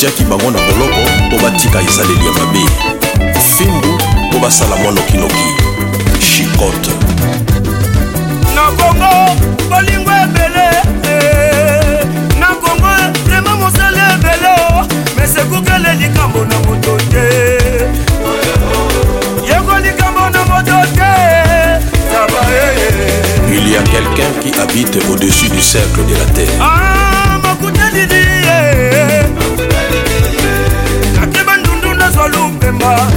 atiaki bango na boloko mpo batika ezaleli ya mabe. Fimbu mpo basala mwa nokinoki chicote. Na Kongo bolingo ebele, na Kongo rema mosala ebele, mais sekukele likambo na moto te. Yego likambo na moto te. Il y a quelqu'un qui habite au-dessus du cercle de la terre. Ah, makuta didi, nakeba ndundu na zwa lumpemba,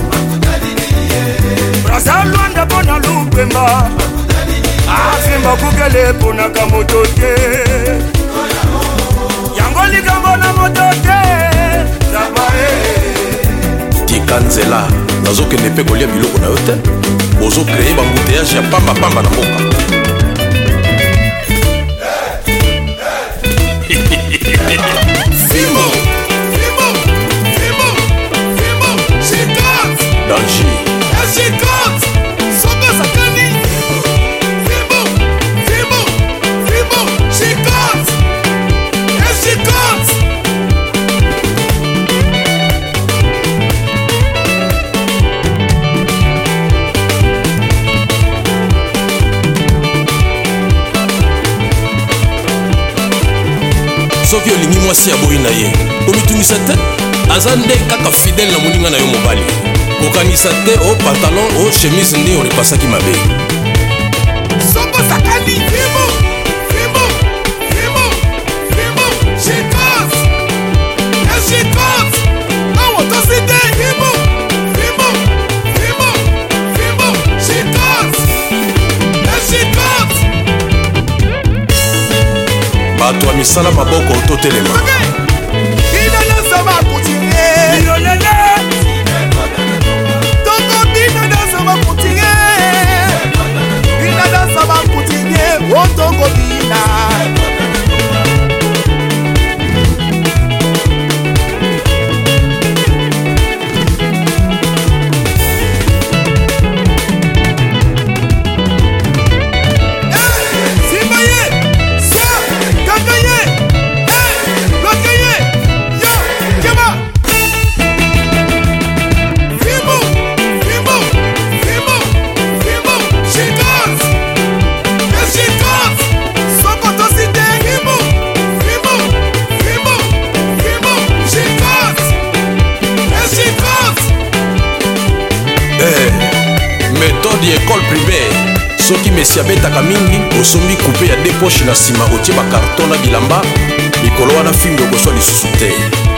brasa luanda bona lumpemba, afimba kukele pona kamoto te, yango likambo na moto te. Tikanzela nazokende mpe kolia biloko na yo te, ozokreye bambuteyage ya pambapamba na mboka. Fimo, Fimo, Fimo, Fimo, Chicote. Danger. Chicote, Soko Sakani. Fimo, Fimo, Fimo, Chicote. Chicote. Soki olingi mwasi ya boyi na ye omitungisa te, aza nde kaka fidele na moninga na yo mobali. Kokanisa te o pantalon o chemise nde orepasaki mabe. Soko Sakani. Fimo, Fimo, Fimo, Fimo, Chicote. Chicote. Awo to site. Fimo, Fimo, Fimo, Fimo, Chicote. Chicote. Bato ya misala maboko ototelema. Méthode école primaire. Soki mesi abetaka mingi osombi coupe ya deux poches na sima otie ba carton na bilamba mikolo wana fimbo okoswa lisusu te.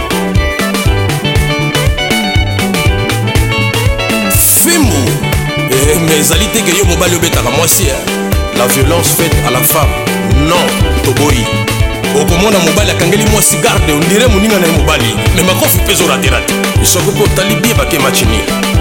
Fimbo mais ezali te ke yo mobali obetaka mwasi. La violence faite à la femme non toboyi. Okomona mobali akangeli mwasi garde ondire moninga na ye mobali me makofi mpe ezoraterate isoko mpo otali bie bake match nil.